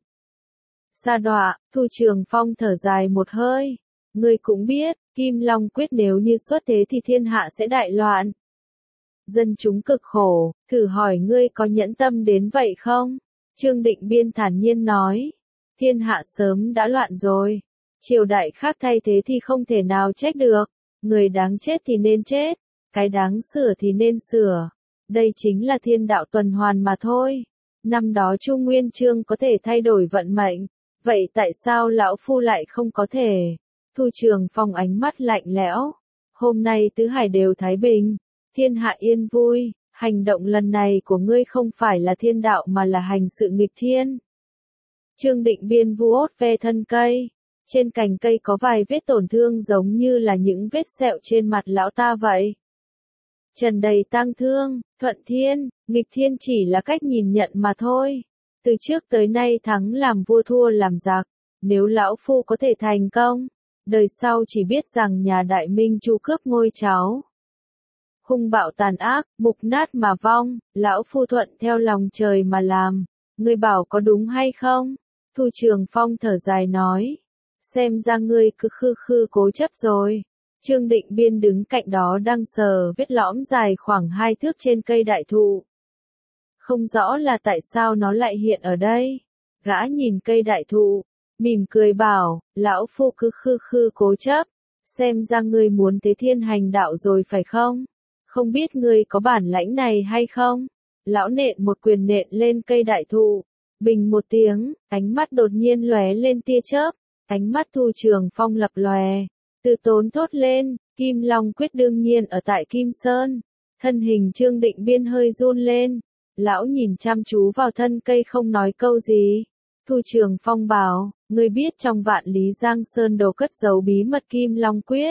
Sa đọa, Thu Trường Phong thở dài một hơi. Ngươi cũng biết, Kim Long quyết nếu như xuất thế thì thiên hạ sẽ đại loạn. Dân chúng cực khổ, thử hỏi ngươi có nhẫn tâm đến vậy không? Trương Định Biên thản nhiên nói. Thiên hạ sớm đã loạn rồi. Triều đại khác thay thế thì không thể nào trách được. Người đáng chết thì nên chết. Cái đáng sửa thì nên sửa. Đây chính là thiên đạo tuần hoàn mà thôi. Năm đó Chu Nguyên Chương có thể thay đổi vận mệnh. Vậy tại sao lão phu lại không có thể? Thu Trường Phong ánh mắt lạnh lẽo. Hôm nay tứ hải đều thái bình. Thiên hạ yên vui. Hành động lần này của ngươi không phải là thiên đạo mà là hành sự nghịch thiên. Trương Định Biên vuốt ve thân cây. Trên cành cây có vài vết tổn thương giống như là những vết sẹo trên mặt lão ta vậy. Trần đầy tang thương, thuận thiên, nghịch thiên chỉ là cách nhìn nhận mà thôi. Từ trước tới nay thắng làm vua thua làm giặc. Nếu lão phu có thể thành công, đời sau chỉ biết rằng nhà Đại Minh Chu cướp ngôi cháu. Hung bạo tàn ác, mục nát mà vong, lão phu thuận theo lòng trời mà làm. Ngươi bảo có đúng hay không? Thu Trường Phong thở dài nói. Xem ra ngươi cứ khư khư cố chấp rồi. Trương Định Biên đứng cạnh đó đang sờ vết lõm dài khoảng 2 thước trên cây đại thụ. Không rõ là tại sao nó lại hiện ở đây. Gã nhìn cây đại thụ, mỉm cười bảo, lão phu cứ khư khư cố chấp. Xem ra ngươi muốn tế thiên hành đạo rồi phải không? Không biết ngươi có bản lãnh này hay không? Lão nện một quyền nện lên cây đại thụ. Bình một tiếng, ánh mắt đột nhiên lóe lên tia chớp. Ánh mắt Thu Trường Phong lập lòe. Từ tốn thốt lên, Kim Long quyết đương nhiên ở tại Kim Sơn. Thân hình Trương Định Biên hơi run lên. Lão nhìn chăm chú vào thân cây không nói câu gì. Thu Trường Phong bảo, ngươi biết trong Vạn Lý Giang Sơn đồ cất giấu bí mật Kim Long quyết.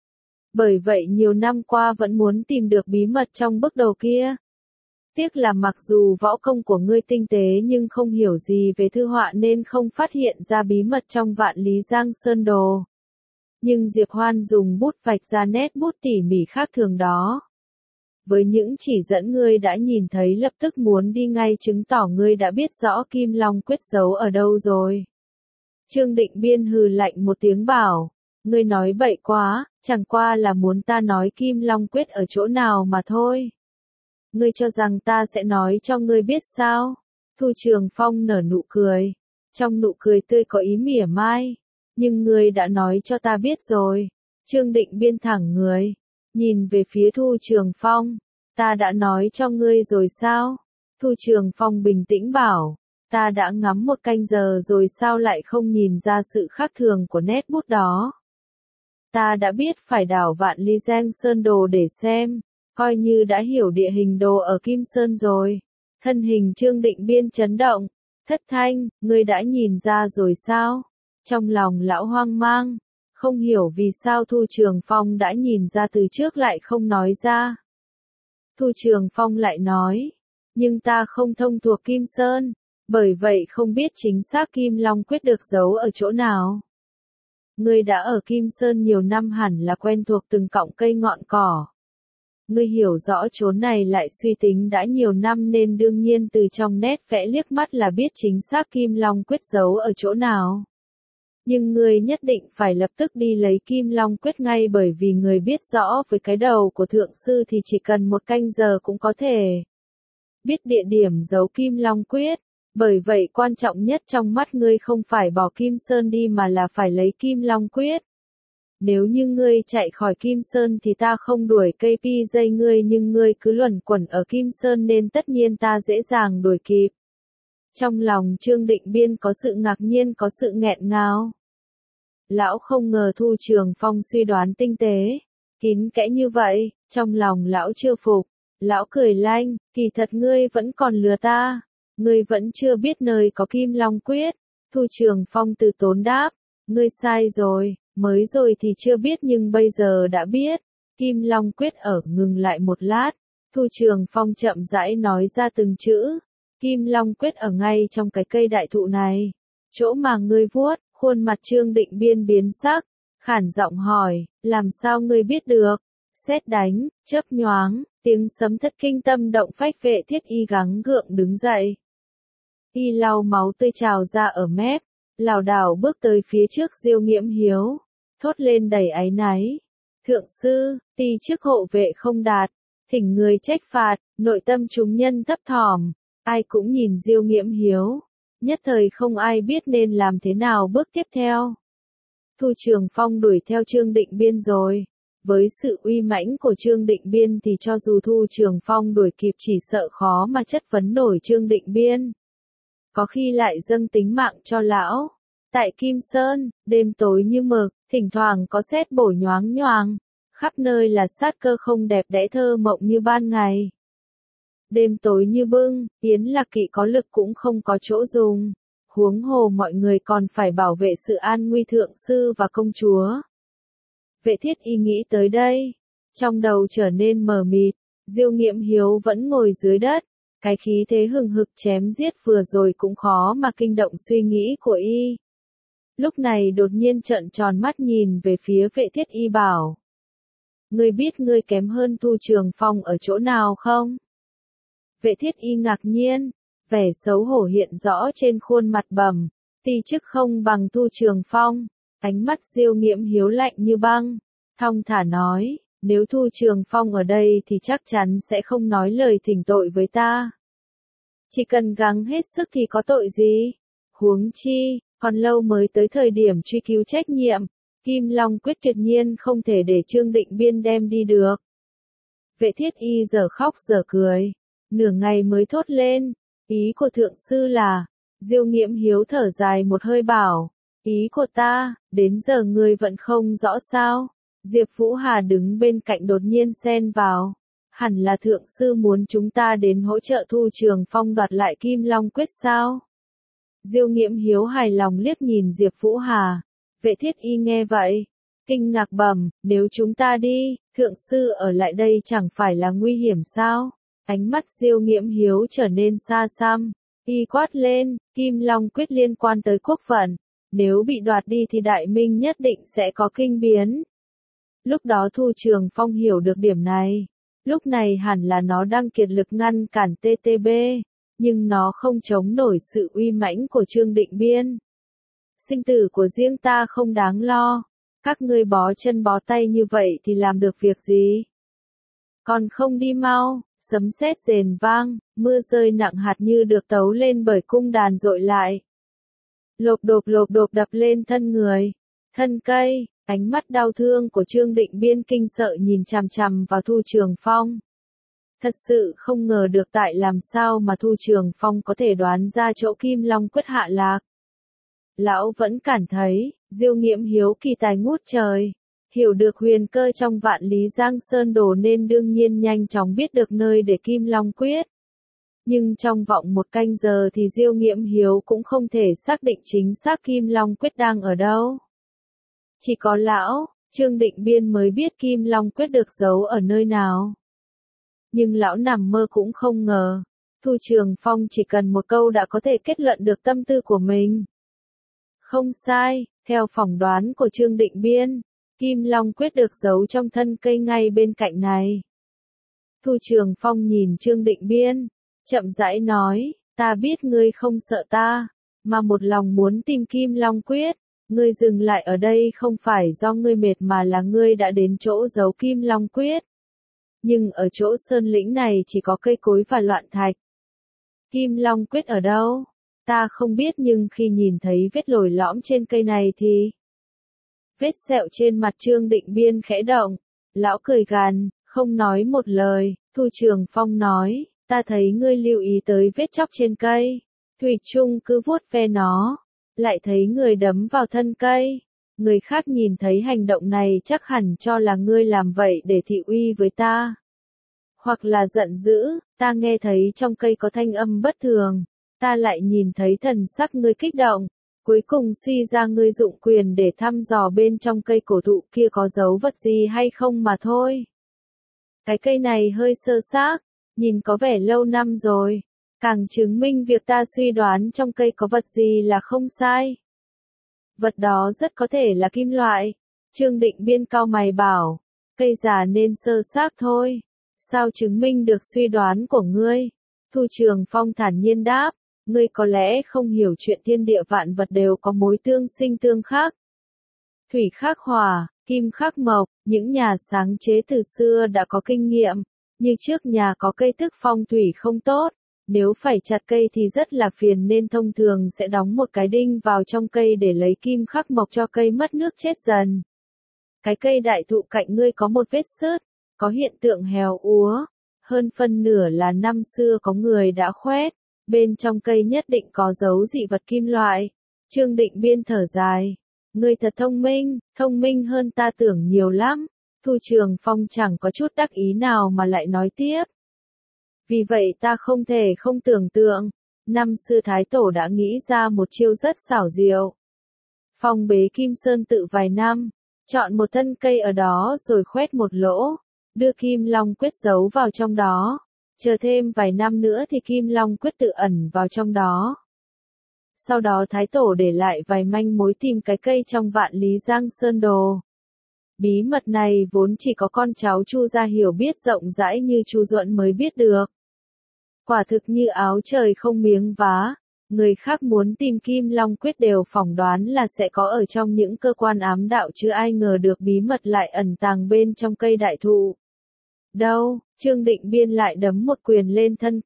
Bởi vậy nhiều năm qua vẫn muốn tìm được bí mật trong bức đồ kia. Tiếc là mặc dù võ công của ngươi tinh tế nhưng không hiểu gì về thư họa nên không phát hiện ra bí mật trong Vạn Lý Giang Sơn đồ. Nhưng Diệp Hoan dùng bút vạch ra nét bút tỉ mỉ khác thường đó. Với những chỉ dẫn ngươi đã nhìn thấy lập tức muốn đi ngay chứng tỏ ngươi đã biết rõ Kim Long quyết giấu ở đâu rồi. Trương Định Biên hừ lạnh một tiếng bảo, ngươi nói bậy quá, chẳng qua là muốn ta nói Kim Long quyết ở chỗ nào mà thôi. Ngươi cho rằng ta sẽ nói cho ngươi biết sao? Thu Trường Phong nở nụ cười. Trong nụ cười tươi có ý mỉa mai. Nhưng ngươi đã nói cho ta biết rồi. Trương Định Biên thẳng người. Nhìn về phía Thu Trường Phong. Ta đã nói cho ngươi rồi sao? Thu Trường Phong bình tĩnh bảo. Ta đã ngắm 1 canh giờ rồi sao lại không nhìn ra sự khác thường của nét bút đó? Ta đã biết phải đảo Vạn Lý Giang Sơn đồ để xem. Coi như đã hiểu địa hình đồ ở Kim Sơn rồi. Thân hình Trương Định Biên chấn động. Thất thanh, ngươi đã nhìn ra rồi sao? Trong lòng lão hoang mang. Không hiểu vì sao Thu Trường Phong đã nhìn ra từ trước lại không nói ra. Thu Trường Phong lại nói. Nhưng ta không thông thuộc Kim Sơn. Bởi vậy không biết chính xác Kim Long quyết được giấu ở chỗ nào. Ngươi đã ở Kim Sơn nhiều năm hẳn là quen thuộc từng cọng cây ngọn cỏ. Ngươi hiểu rõ chốn này lại suy tính đã nhiều năm nên đương nhiên từ trong nét vẽ liếc mắt là biết chính xác Kim Long quyết giấu ở chỗ nào. Nhưng ngươi nhất định phải lập tức đi lấy Kim Long quyết ngay bởi vì ngươi biết rõ với cái đầu của thượng sư thì chỉ cần 1 canh giờ cũng có thể biết địa điểm giấu Kim Long quyết. Bởi vậy quan trọng nhất trong mắt ngươi không phải bỏ Kim Sơn đi mà là phải lấy Kim Long quyết. Nếu như ngươi chạy khỏi Kim Sơn thì ta không đuổi cây pi dây ngươi nhưng ngươi cứ luẩn quẩn ở Kim Sơn nên tất nhiên ta dễ dàng đuổi kịp. Trong lòng Trương Định Biên có sự ngạc nhiên có sự nghẹn ngào. Lão không ngờ Thu Trường Phong suy đoán tinh tế, kín kẽ như vậy, trong lòng lão chưa phục. Lão cười lanh, kỳ thật ngươi vẫn còn lừa ta. Ngươi vẫn chưa biết nơi có Kim Long quyết. Thu Trường Phong từ tốn đáp, ngươi sai rồi, mới rồi thì chưa biết nhưng bây giờ đã biết. Kim Long Quyết ở ngừng lại một lát, Thu Trường Phong chậm rãi nói ra từng chữ. Kim Long Quyết ở ngay trong cái cây đại thụ này. Chỗ mà ngươi vuốt, khuôn mặt Trương Định Biên biến sắc, khản giọng hỏi, làm sao ngươi biết được? Sét đánh, chớp nhoáng, tiếng sấm thất kinh tâm động phách. Vệ Thiết Y gắng gượng đứng dậy. Y lau máu tươi trào ra ở mép, lảo đảo bước tới phía trước Diêu Nghiễm Hiếu, thốt lên đầy áy náy. Thượng sư, ti chức hộ vệ không đạt, thỉnh người trách phạt, nội tâm chúng nhân thấp thỏm, ai cũng nhìn Diêu Nghiễm Hiếu, nhất thời không ai biết nên làm thế nào bước tiếp theo. Thu Trường Phong đuổi theo Trương Định Biên rồi. Với sự uy mãnh của Trương Định Biên thì cho dù Thu Trường Phong đuổi kịp chỉ sợ khó mà chất vấn nổi Trương Định Biên. Có khi lại dâng tính mạng cho lão. Tại Kim Sơn, đêm tối như mực, thỉnh thoảng có sét bổ nhoáng nhoáng, khắp nơi là sát cơ không đẹp đẽ thơ mộng như ban ngày. Đêm tối như bưng, Yến Lạc Kỵ có lực cũng không có chỗ dùng. Huống hồ mọi người còn phải bảo vệ sự an nguy thượng sư và công chúa. Vệ Thiết Y nghĩ tới đây, trong đầu trở nên mờ mịt. Diêu Nghiễm Hiếu vẫn ngồi dưới đất, cái khí thế hừng hực chém giết vừa rồi cũng khó mà kinh động suy nghĩ của y. Lúc này đột nhiên trợn tròn mắt nhìn về phía Vệ Thiết Y bảo. Ngươi biết ngươi kém hơn Thu Trường Phong ở chỗ nào không? Vệ Thiết Y ngạc nhiên, vẻ xấu hổ hiện rõ trên khuôn mặt bầm, ti chức không bằng Thu Trường Phong. Ánh mắt Diêu Nghiễm Hiếu lạnh như băng, thong thả nói, nếu Thu Trường Phong ở đây thì chắc chắn sẽ không nói lời thỉnh tội với ta. Chỉ cần gắng hết sức thì có tội gì? Huống chi, còn lâu mới tới thời điểm truy cứu trách nhiệm, Kim Long Quyết tuyệt nhiên không thể để Trương Định Biên đem đi được. Vệ Thiết Y giờ khóc giờ cười, nửa ngày mới thốt lên, ý của thượng sư là, Diêu Nghiễm Hiếu thở dài một hơi bảo. Ý của ta, đến giờ ngươi vẫn không rõ sao? Diệp Vũ Hà đứng bên cạnh đột nhiên xen vào. Hẳn là thượng sư muốn chúng ta đến hỗ trợ Thu Trường Phong đoạt lại Kim Long Quyết sao? Diêu Nghiễm Hiếu hài lòng liếc nhìn Diệp Vũ Hà. Vệ Thiết Y nghe vậy, kinh ngạc bẩm, nếu chúng ta đi, thượng sư ở lại đây chẳng phải là nguy hiểm sao? Ánh mắt Diêu Nghiễm Hiếu trở nên xa xăm. Y quát lên, Kim Long Quyết liên quan tới quốc vận. Nếu bị đoạt đi thì Đại Minh nhất định sẽ có kinh biến. Lúc đó Thu Trường Phong hiểu được điểm này. Lúc này hẳn là nó đang kiệt lực ngăn cản TTB, nhưng nó không chống nổi sự uy mãnh của Trương Định Biên. Sinh tử của riêng ta không đáng lo. Các ngươi bó chân bó tay như vậy thì làm được việc gì? Còn không đi mau, sấm sét rền vang, mưa rơi nặng hạt như được tấu lên bởi cung đàn dội lại. Lộp độp đập lên thân người, thân cây, ánh mắt đau thương của Trương Định Biên kinh sợ nhìn chằm chằm vào Thu Trường Phong. Thật sự không ngờ được tại làm sao mà Thu Trường Phong có thể đoán ra chỗ Kim Long Quyết hạ lạc. Lão vẫn cảm thấy, Diêu Nghiễm Hiếu kỳ tài ngút trời, hiểu được huyền cơ trong vạn lý Giang Sơn đồ nên đương nhiên nhanh chóng biết được nơi để Kim Long Quyết. Nhưng trong vòng một canh giờ thì Diêu Nghiễm Hiếu cũng không thể xác định chính xác Kim Long Quyết đang ở đâu. Chỉ có lão, Trương Định Biên mới biết Kim Long Quyết được giấu ở nơi nào. Nhưng lão nằm mơ cũng không ngờ, Thu Trường Phong chỉ cần một câu đã có thể kết luận được tâm tư của mình. Không sai, theo phỏng đoán của Trương Định Biên, Kim Long Quyết được giấu trong thân cây ngay bên cạnh này. Thu Trường Phong nhìn Trương Định Biên, chậm rãi nói, ta biết ngươi không sợ ta, mà một lòng muốn tìm Kim Long Quyết. Ngươi dừng lại ở đây không phải do ngươi mệt mà là ngươi đã đến chỗ giấu Kim Long Quyết. Nhưng ở chỗ sơn lĩnh này chỉ có cây cối và loạn thạch. Kim Long Quyết ở đâu? Ta không biết nhưng khi nhìn thấy vết lồi lõm trên cây này thì... Vết sẹo trên mặt Trương Định Biên khẽ động. Lão cười gằn, không nói một lời. Thu Trường Phong nói, ta thấy ngươi lưu ý tới vết chóc trên cây. Thủy chung cứ vuốt ve nó. Lại thấy người đấm vào thân cây. Người khác nhìn thấy hành động này chắc hẳn cho là ngươi làm vậy để thị uy với ta. Hoặc là giận dữ, ta nghe thấy trong cây có thanh âm bất thường. Ta lại nhìn thấy thần sắc ngươi kích động. Cuối cùng suy ra ngươi dụng quyền để thăm dò bên trong cây cổ thụ kia có dấu vật gì hay không mà thôi. Cái cây này hơi sơ xác, nhìn có vẻ lâu năm rồi, càng chứng minh việc ta suy đoán trong cây có vật gì là không sai. Vật đó rất có thể là kim loại. Trương Định Biên cau mày bảo, cây già nên sơ xác thôi. Sao chứng minh được suy đoán của ngươi? Thu Trường Phong thản nhiên đáp, ngươi có lẽ không hiểu chuyện thiên địa vạn vật đều có mối tương sinh tương khắc. Thủy khắc hỏa, kim khắc mộc, những nhà sáng chế từ xưa đã có kinh nghiệm, như trước nhà có cây thức phong thủy không tốt, nếu phải chặt cây thì rất là phiền nên thông thường sẽ đóng một cái đinh vào trong cây để lấy kim khắc mộc cho cây mất nước chết dần. Cái cây đại thụ cạnh ngươi có một vết xước, có hiện tượng héo úa, hơn phân nửa là năm xưa có người đã khoét, bên trong cây nhất định có dấu dị vật kim loại. Trương Định Biên thở dài, ngươi thật thông minh hơn ta tưởng nhiều lắm. Thu Trường Phong chẳng có chút đắc ý nào mà lại nói tiếp. Vì vậy ta không thể không tưởng tượng, năm xưa Thái Tổ đã nghĩ ra một chiêu rất xảo diệu. Phong bế Kim Sơn tự vài năm, chọn một thân cây ở đó rồi khoét một lỗ, đưa Kim Long Quyết giấu vào trong đó, chờ thêm vài năm nữa thì Kim Long Quyết tự ẩn vào trong đó. Sau đó Thái Tổ để lại vài manh mối tìm cái cây trong Vạn Lý Giang Sơn Đồ. Bí mật này vốn chỉ có con cháu Chu gia hiểu biết rộng rãi như Chu Duẫn mới biết được. Quả thực như áo trời không miếng vá, người khác muốn tìm Kim Long Quyết đều phỏng đoán là sẽ có ở trong những cơ quan ám đạo chứ ai ngờ được bí mật lại ẩn tàng bên trong cây đại thụ. Đâu, Trương Định Biên lại đấm một quyền lên thân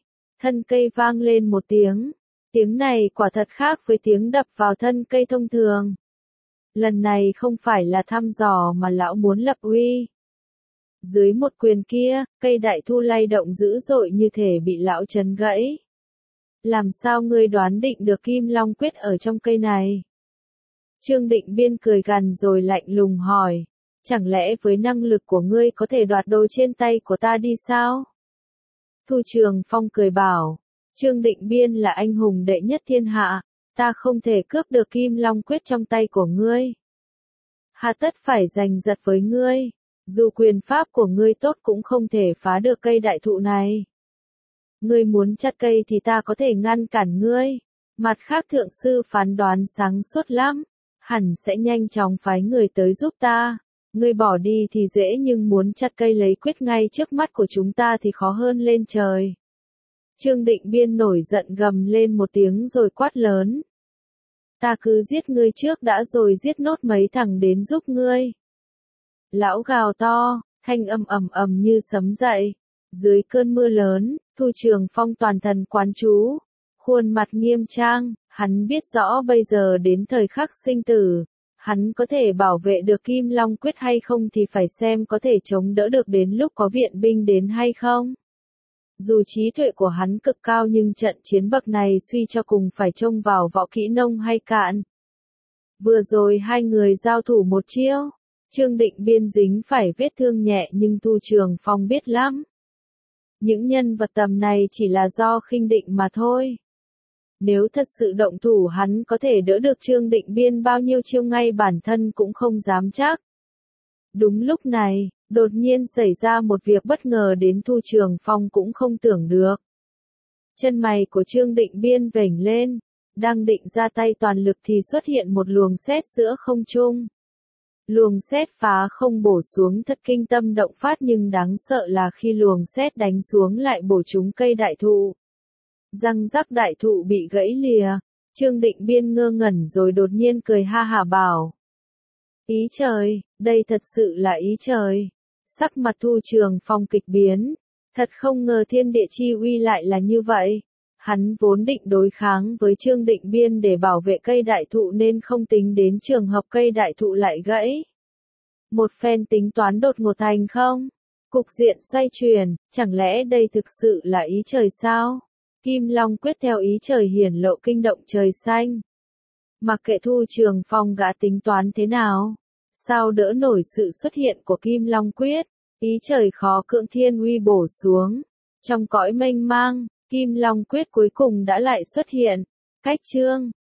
cây vang lên một tiếng. Tiếng này quả thật khác với tiếng đập vào thân cây thông thường. Lần này không phải là thăm dò mà lão muốn lập uy. Dưới một quyền kia, cây đại thụ lay động dữ dội như thể bị lão chấn gãy. Làm sao ngươi đoán định được Kim Long Quyết ở trong cây này? Trương Định Biên cười gằn rồi lạnh lùng hỏi, chẳng lẽ với năng lực của ngươi có thể đoạt đồ trên tay của ta đi sao? Thu Trường Phong cười bảo, Trương Định Biên là anh hùng đệ nhất thiên hạ, ta không thể cướp được Kim Long Quyết trong tay của ngươi. Hà tất phải giành giật với ngươi, dù quyền pháp của ngươi tốt cũng không thể phá được cây đại thụ này. Ngươi muốn chặt cây thì ta có thể ngăn cản ngươi. Mặt khác thượng sư phán đoán sáng suốt lắm, hẳn sẽ nhanh chóng phái người tới giúp ta. Ngươi bỏ đi thì dễ nhưng muốn chặt cây lấy quyết ngay trước mắt của chúng ta thì khó hơn lên trời. Trương Định Biên nổi giận gầm lên một tiếng rồi quát lớn. Ta cứ giết ngươi trước đã rồi giết nốt mấy thằng đến giúp ngươi. Lão gào to, thanh âm ầm ầm như sấm dậy. Dưới cơn mưa lớn, Thu Trường Phong toàn thần quán chú, khuôn mặt nghiêm trang, hắn biết rõ bây giờ đến thời khắc sinh tử, hắn có thể bảo vệ được Kim Long Quyết hay không thì phải xem có thể chống đỡ được đến lúc có viện binh đến hay không. Dù trí tuệ của hắn cực cao nhưng trận chiến bậc này suy cho cùng phải trông vào võ kỹ nông hay cạn. Vừa rồi hai người giao thủ một chiêu, Trương Định Biên dính phải vết thương nhẹ nhưng Thu Trường Phong biết lắm. Những nhân vật tầm này chỉ là do khinh định mà thôi. Nếu thật sự động thủ hắn có thể đỡ được Trương Định Biên bao nhiêu chiêu ngay bản thân cũng không dám chắc. Đúng lúc này, đột nhiên xảy ra một việc bất ngờ đến Thu Trường Phong cũng không tưởng được. Chân mày của Trương Định Biên vểnh lên, đang định ra tay toàn lực thì xuất hiện một luồng sét giữa không trung. Luồng sét phá không bổ xuống thật kinh tâm động phát nhưng đáng sợ là khi luồng sét đánh xuống lại bổ trúng cây đại thụ. Răng rắc đại thụ bị gãy lìa, Trương Định Biên ngơ ngẩn rồi đột nhiên cười ha hả bảo. Ý trời, đây thật sự là ý trời. Sắc mặt Thu Trường Phong kịch biến, thật không ngờ thiên địa chi uy lại là như vậy. Hắn vốn định đối kháng với Trương Định Biên để bảo vệ cây đại thụ nên không tính đến trường hợp cây đại thụ lại gãy. Một phen tính toán đột ngột thành không? Cục diện xoay chuyển, chẳng lẽ đây thực sự là ý trời sao? Kim Long Quyết theo ý trời hiển lộ kinh động trời xanh. Mặc kệ Thu Trường Phong gã tính toán thế nào, sao đỡ nổi sự xuất hiện của Kim Long Quyết, ý trời khó cưỡng thiên uy bổ xuống. Trong cõi mênh mang, Kim Long Quyết cuối cùng đã lại xuất hiện. Cách chương